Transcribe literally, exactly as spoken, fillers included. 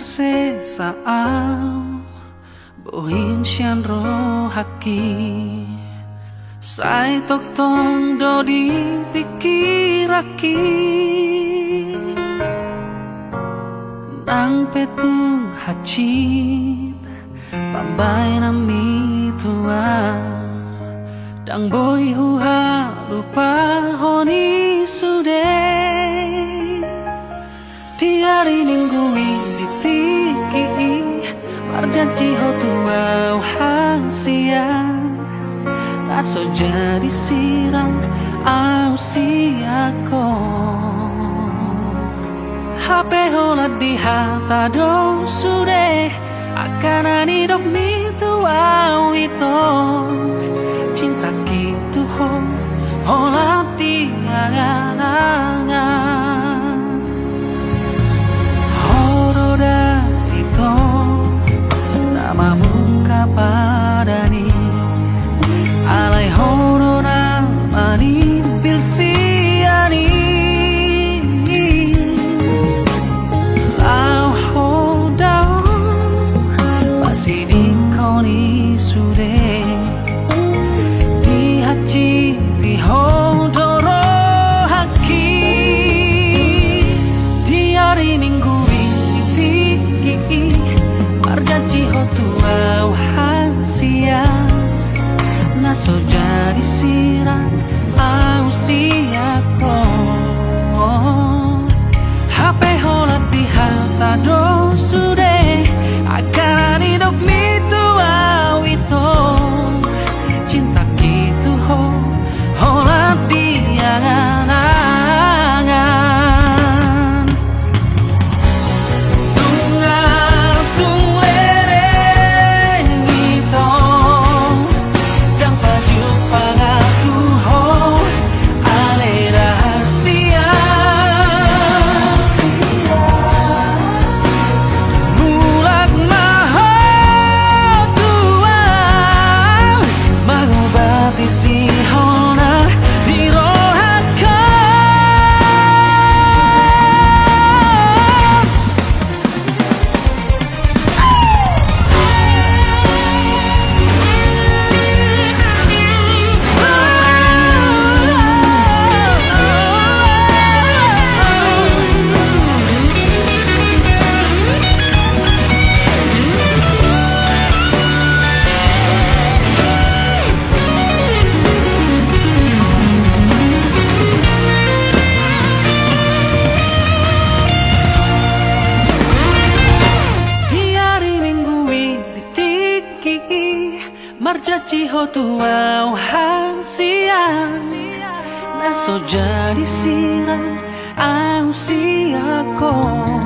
se sao bohin sian ro haki sai tok tong do di pikiraki nang petung hacit pambay na mi tua dang boy huha lupa honi sude tiari ninggui ditiki marjanji ho tua hangsian naso jadi sirang au siako H P hola di hata do sude akan ani dok mi tua itu cinta gitu ho hola di angan horoda itu namamu kapadani alai horona mani pilsiani lau hodau masih di koni sude di hati di hodoro haki di hari minggu ini tiki marjanji ho tuau hasian naso jadi sirang au siako H P hola di hata do sude akan hidup mi tua itu cinta gitu ho hola di angan-angan tungal tung lereng itu dang baju pangaku ho ale rahasia mulak maho tuan mengobati si hona di rohaka marjanji ho tuau hasian naso jadi sirang au siako